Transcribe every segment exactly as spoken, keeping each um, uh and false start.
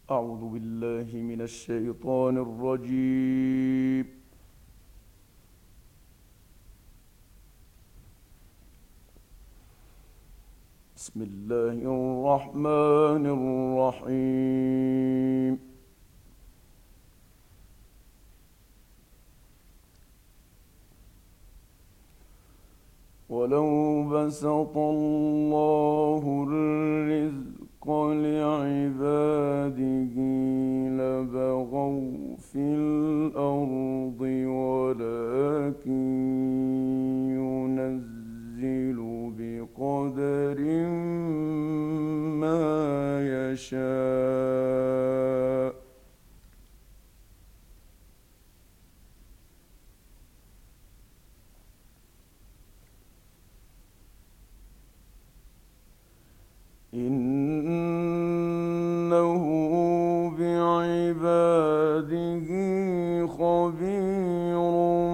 أعوذ بالله من الشيطان الرجيم. بسم الله الرحمن الرحيم. ولو بسط الله الرزق لعباده لبغوا في الأرض ولكن ينزل بقدر ما يشاء. إنه بعباده خبير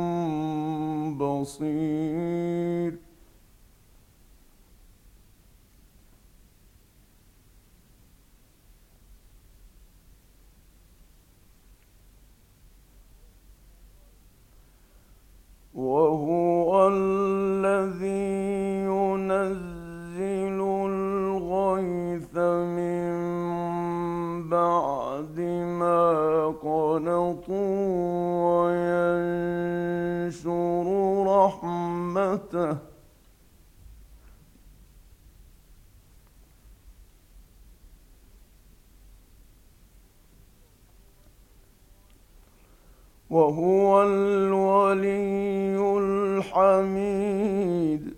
بصير. وهو الذي ينزل الغيث من بعد ما قنطوا وينشر رحمته. وهو الولي الحميد.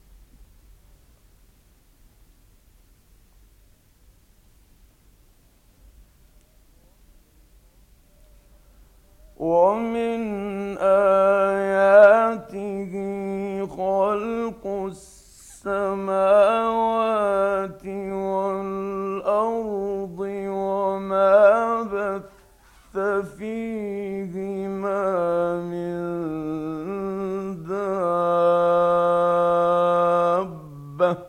ومن آياته خلق السماوات والأرض وما بث فيهما من دابة.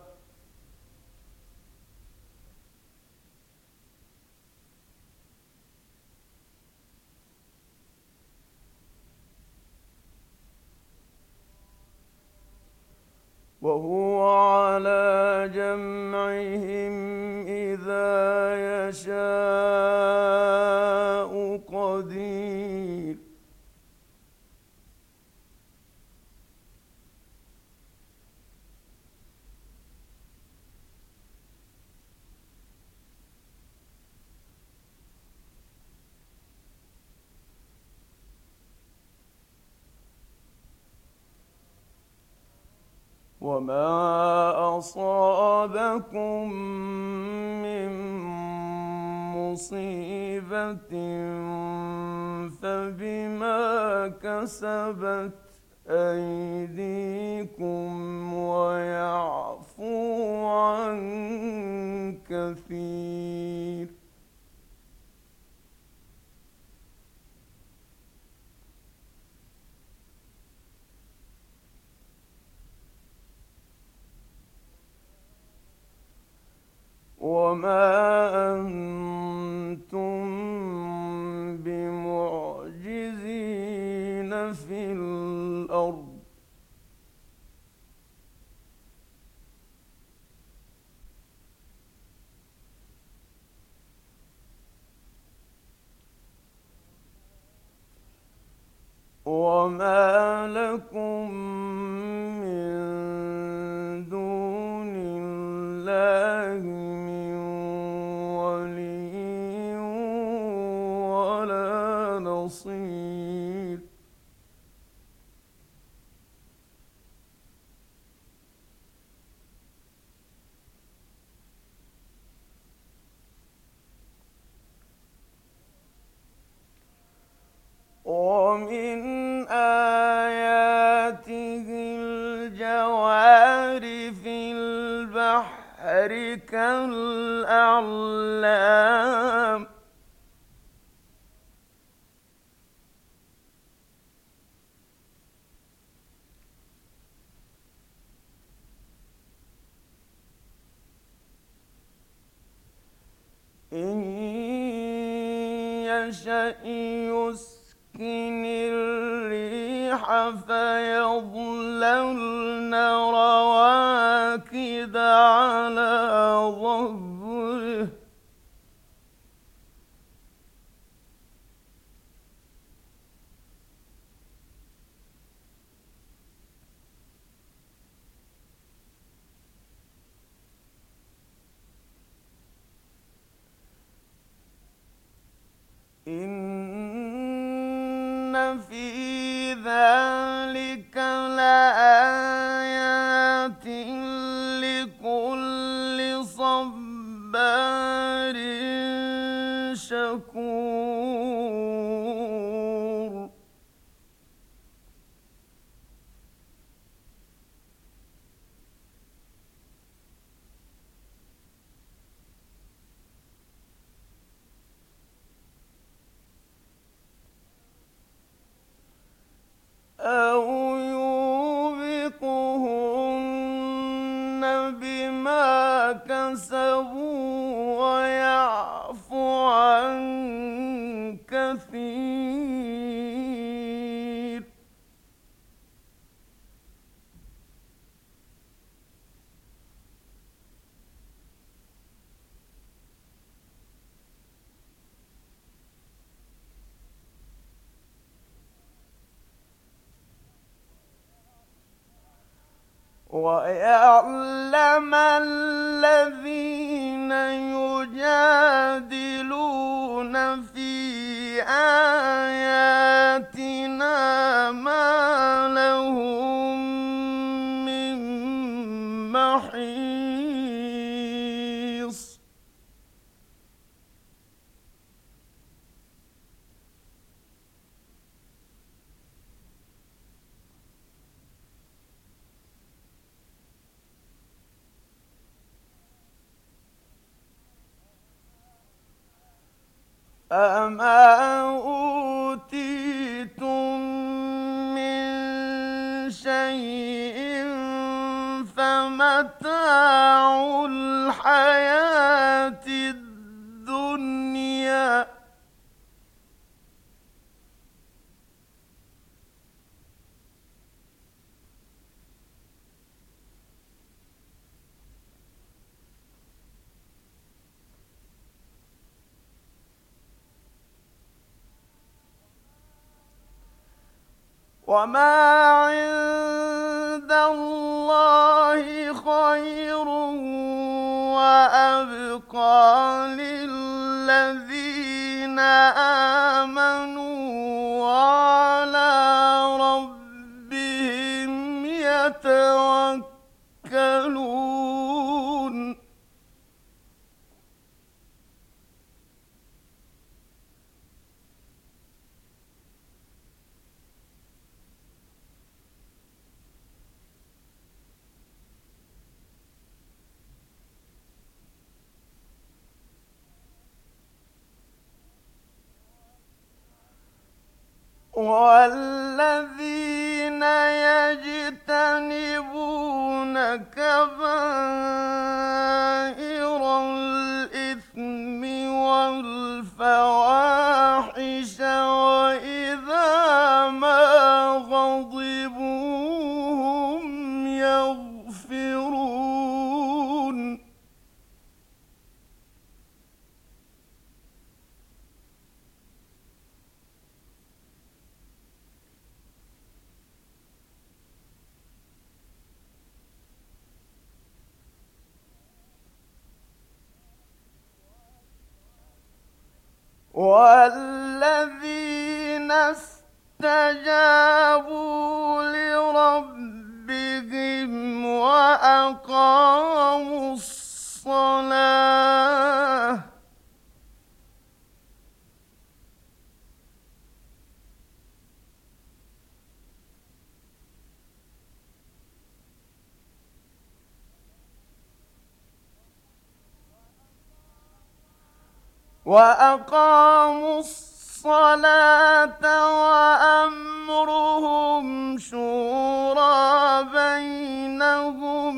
وهو على جمعهم إذا يشاء قدير. وما أصابكم من مصيبة فبما كسبت أيديكم ويعفو عن كثير. وما أنتم بمعجزين في الأرض. وما لكم من دون الله من ولي ولا نصير. ومن آياته الجوار في البحر كالأعلام. إن يشأ يسكن الريح فيظللن رواكد على ظهره إن في ذلك لآيات لكل صبار شكور أو يوبقهن بما كسبوا ويعفو عن كثير ويعلم الذين يجادلون في آياتنا ما لهم من محيص فما أوتيتم من شيء فمتاع الحياة الدنيا وما عند الله خير وأبقى للذين آمنوا وعلى ربهم يتوكلون والذين يجتنبون كبائر الإثم والفواحش وإذا ما غضبوا هم يغفرون والذين استجابوا لربهم وأقاموا الصلاة وأقاموا الصلاة وأمرهم شورى بينهم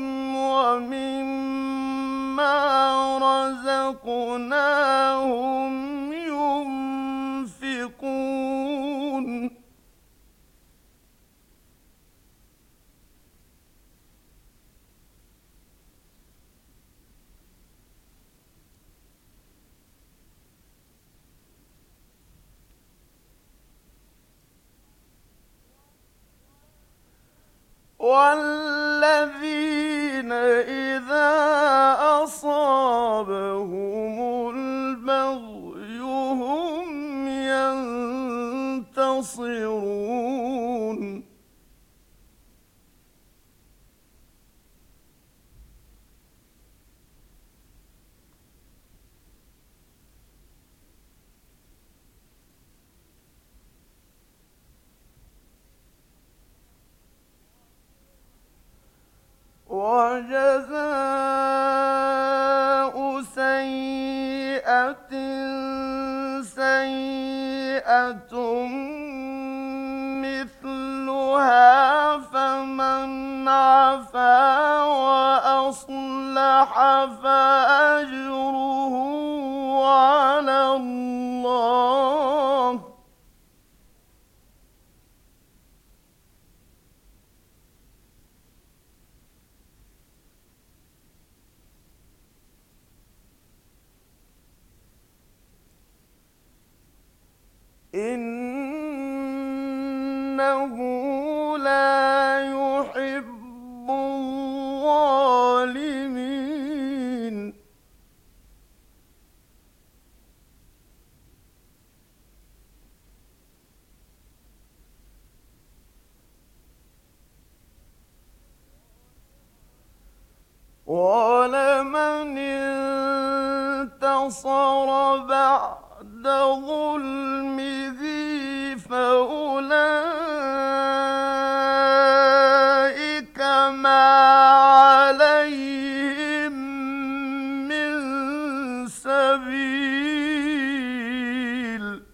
ومما رزقناهم ينفقون والذين إذا أصابهم البغي هم ينتصرون وجزاء سيئة سيئة مثلها فمن عفا وأصلح فأجره على الله إنه لا يحب الظالمين ولمن انتصر بعد ظلمه فأولئك ما عليهم من سبيل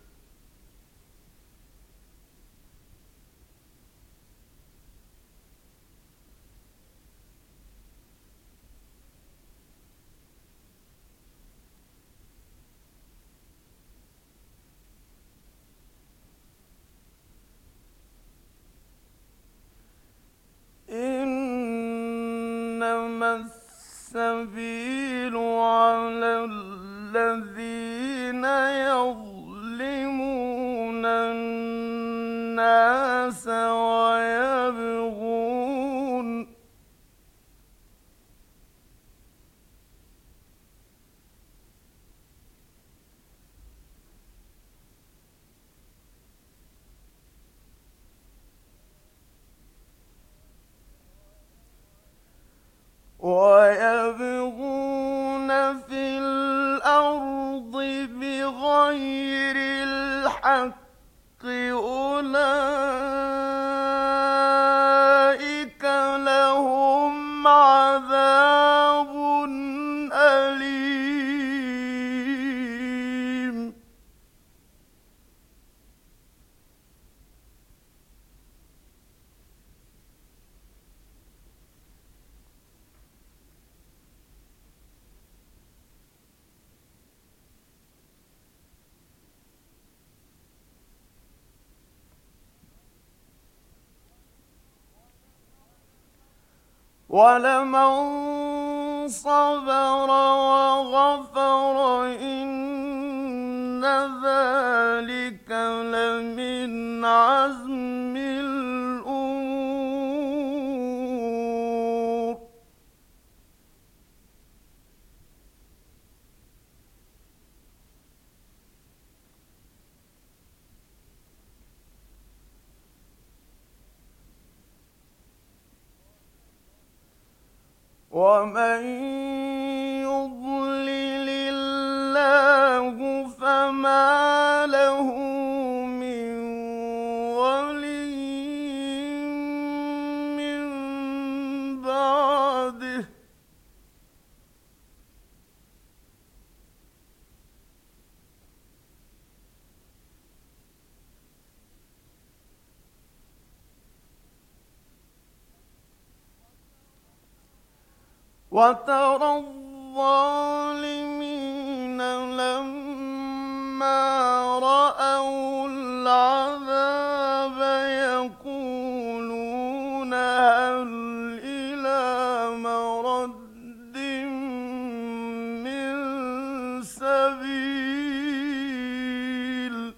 إنما السبيل على الذين يظلمون الناس ويبغون ويبغون في الأرض بغير الحق أولئك لهم عذاب أليم ولمن صبر وغفر إن ذلك لمن عزم الأمور ومن يضلل الله فما له من ولي من بعده وترى الظالمين لما رأوا العذاب يقولون هل إلى مرد من سبيل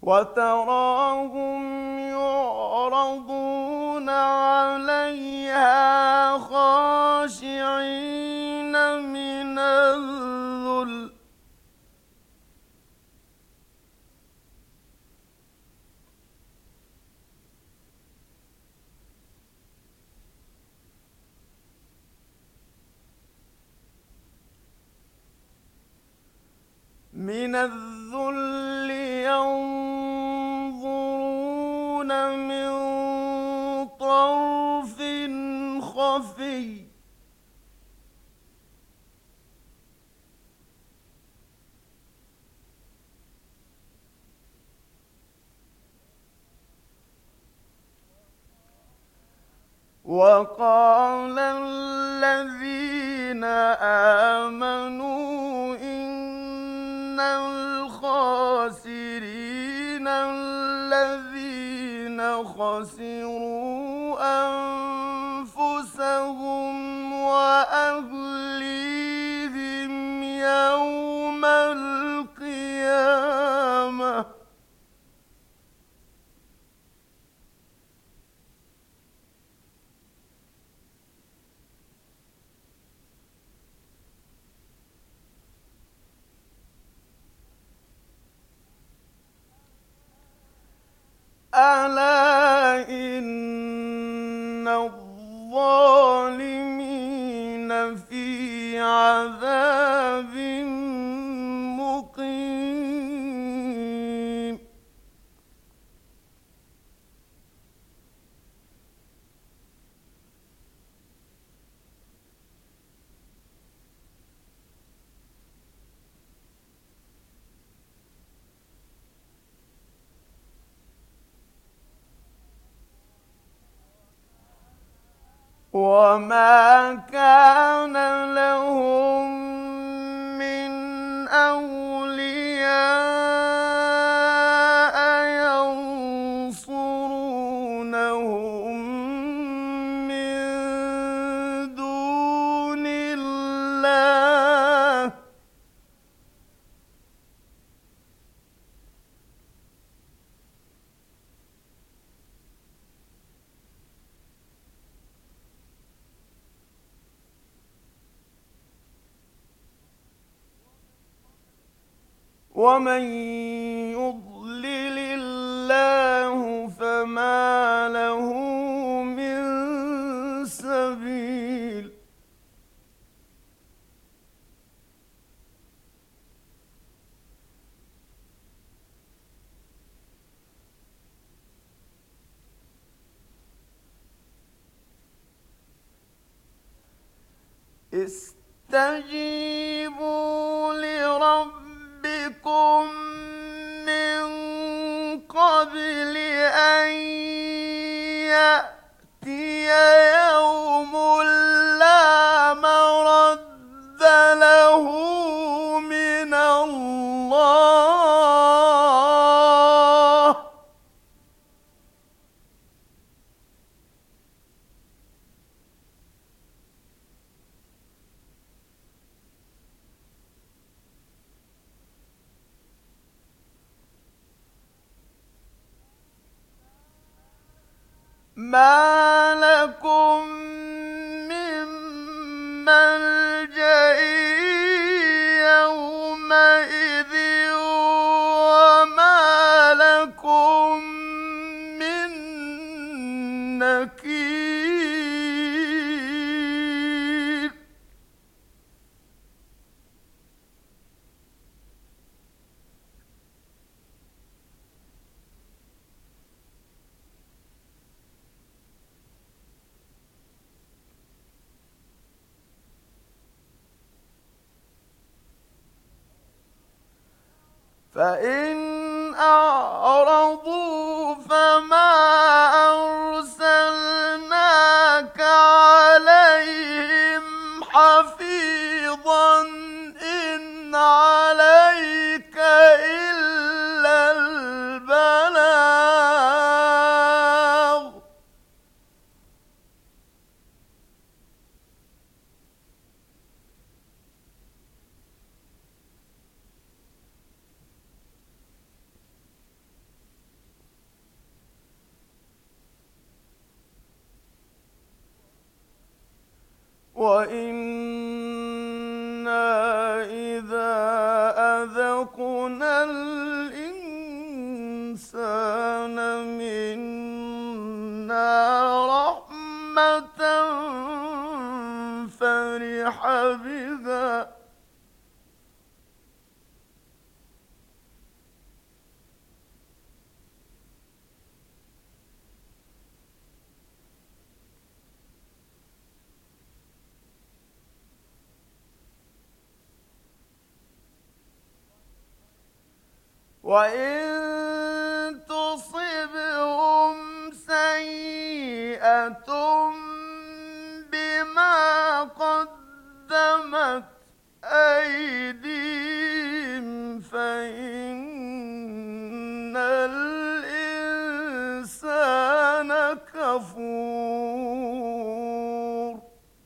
وتراهم يعرضون عليها خاشعين من الذل من الذل ينظرون من طرف خفي وقال الذين آمنوا إن الخاسرين الذين خسروا أنفسهم وأهليهم يوم القيامة ألا إن الظالمين في عذاب مقيم وما كان لهم من أولياء ينصرونهم من دون الله ومن يضلل الله فما له من سبيل استجيبوا لربكم من قبل أن يأتي يوم لا مرد له من الله ما لكم من ملجأ يومئذ وما لكم من نكير فإن أعرضوا فما أرسلناك عليهم حفيظا إن عليك إلا البلاغ وَإِنَّا إِذَا أَذَقْنَا الْإِنسَانَ مِنَّا رَحْمَةً فَرِحَ بِهَا وَإِن تُصِبْهُمْ سَيِّئَةٌ بِمَا قَدَّمَتْ أَيْدِيهِمْ فَإِنَّ الْإِنسَانَ كَفُورٌ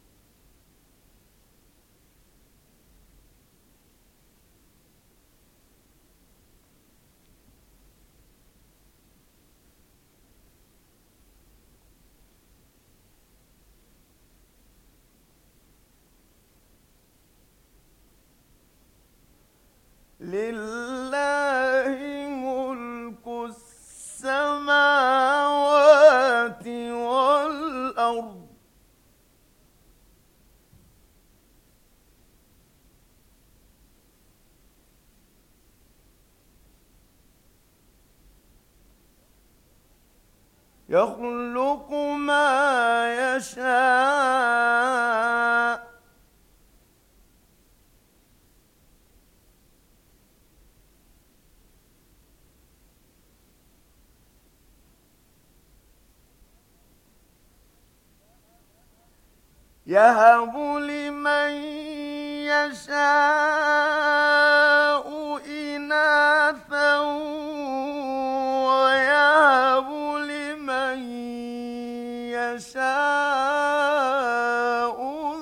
لِلَّهِ مُلْكُ السَّمَاوَاتِ وَالْأَرْضِ يَخْلُقُ مَا يَشَاءُ يَهَبُ لِمَن يَشَاءُ إِنَاثًا وَيَهَبُ لِمَن يَشَاءُ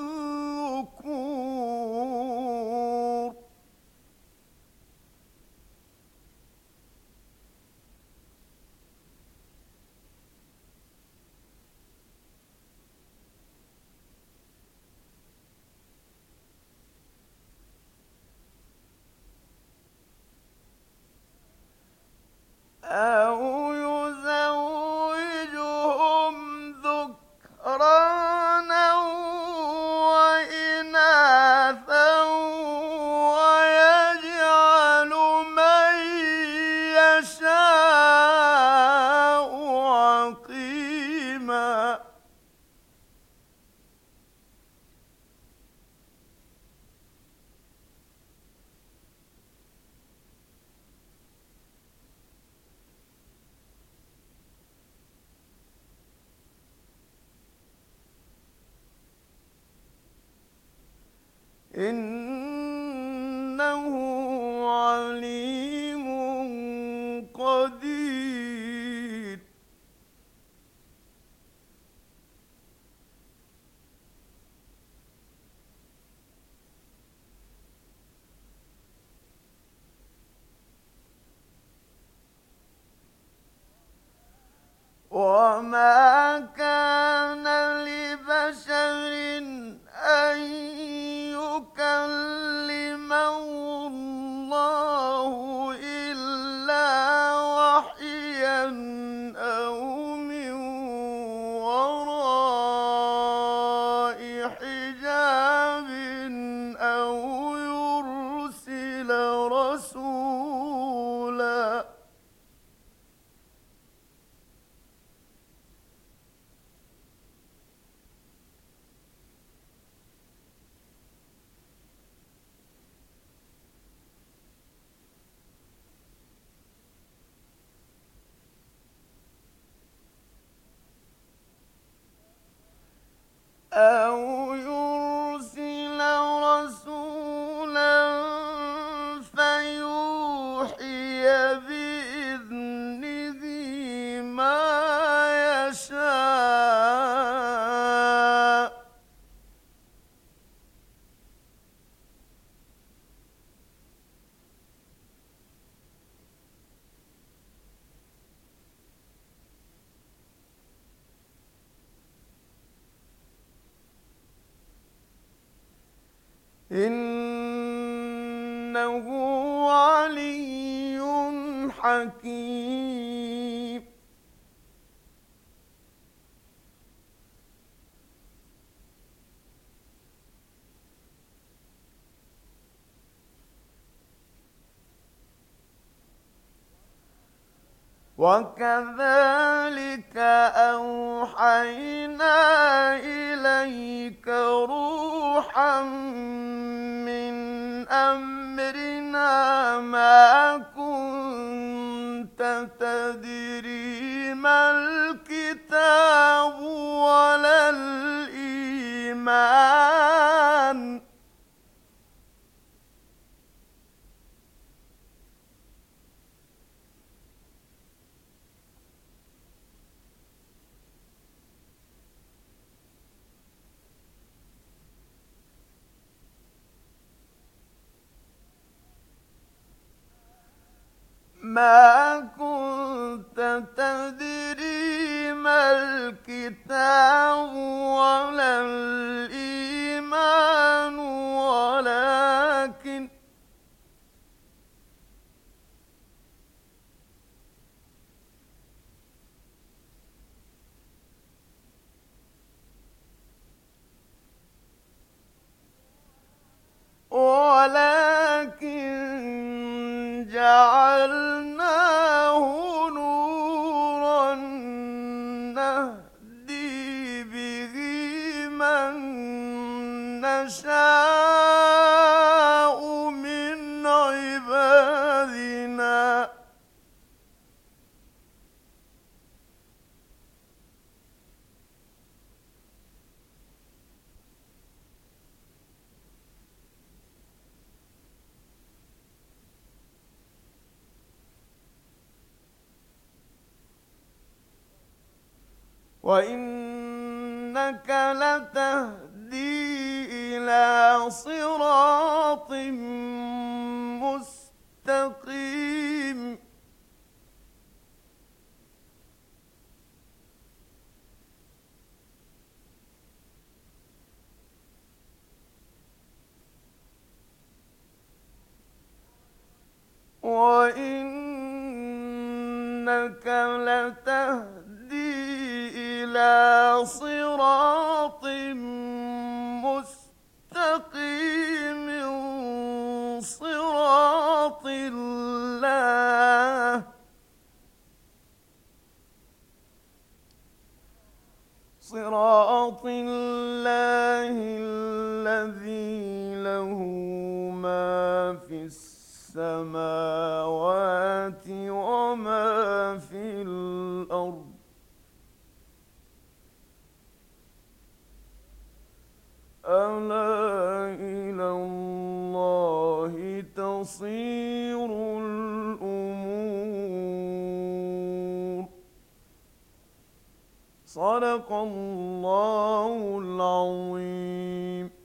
الذُّكُورَ أَوْ يُزَوِّجُهُمْ ذُكْرَانًا وَإِنَاثًا وَيَجْعَلُ مَن يَشَاءُ عَقِيمًا إِنَّهُ عَلِيمٌ قَدِيرٌ وَمَا كَانَ لِبَشَرٍ أَن يُكَلِّمَهُ اللَّهُ إِلَّا وَحْيًا أَوْ مِن وَرَاءِ حِجَابٍ أَوْ يُرْسِلَ رَسُولًا أَوْ يُرْسِلَ رَسُولًا فَيُوحِيَ بِإِذْنِهِ مَا يَشَاءُ إنه علي حكيم. وكذلك أوحينا إليك روحا من أمرنا ما كنت تدري ما الكتاب ولا الإيمان ما كنت تدري ما الكتاب ولا الإيمان ولكن ولكن جعلناه نورا نهدي به من نشاء من عبادنا وإنك لتهدي إلى صراط مستقيم. وإنك لتهدي إلى صراط مستقيم صراط الله صراط الله الذي له ما في السماوات وما في الأرض ألا إلى الله تصير الأمور. صدق الله العظيم.